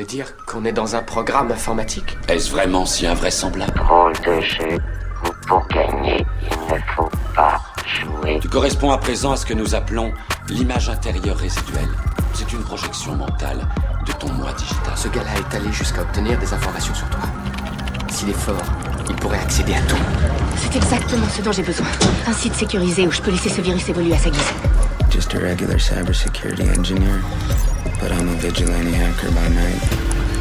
dire qu'on est dans un programme informatique? Est-ce vraiment si invraisemblable? Drôle de jeu où pour gagner, il ne faut pas jouer. Tu corresponds à présent à ce que nous appelons l'image intérieure résiduelle. C'est une projection mentale de ton moi digital. Ce gars-là est allé jusqu'à obtenir des informations sur toi. S'il est fort, il pourrait accéder à tout. C'est exactement ce dont j'ai besoin. Un site sécurisé où je peux laisser ce virus évoluer à sa guise. Just a regular cybersecurity engineer, but I'm a vigilante hacker by night.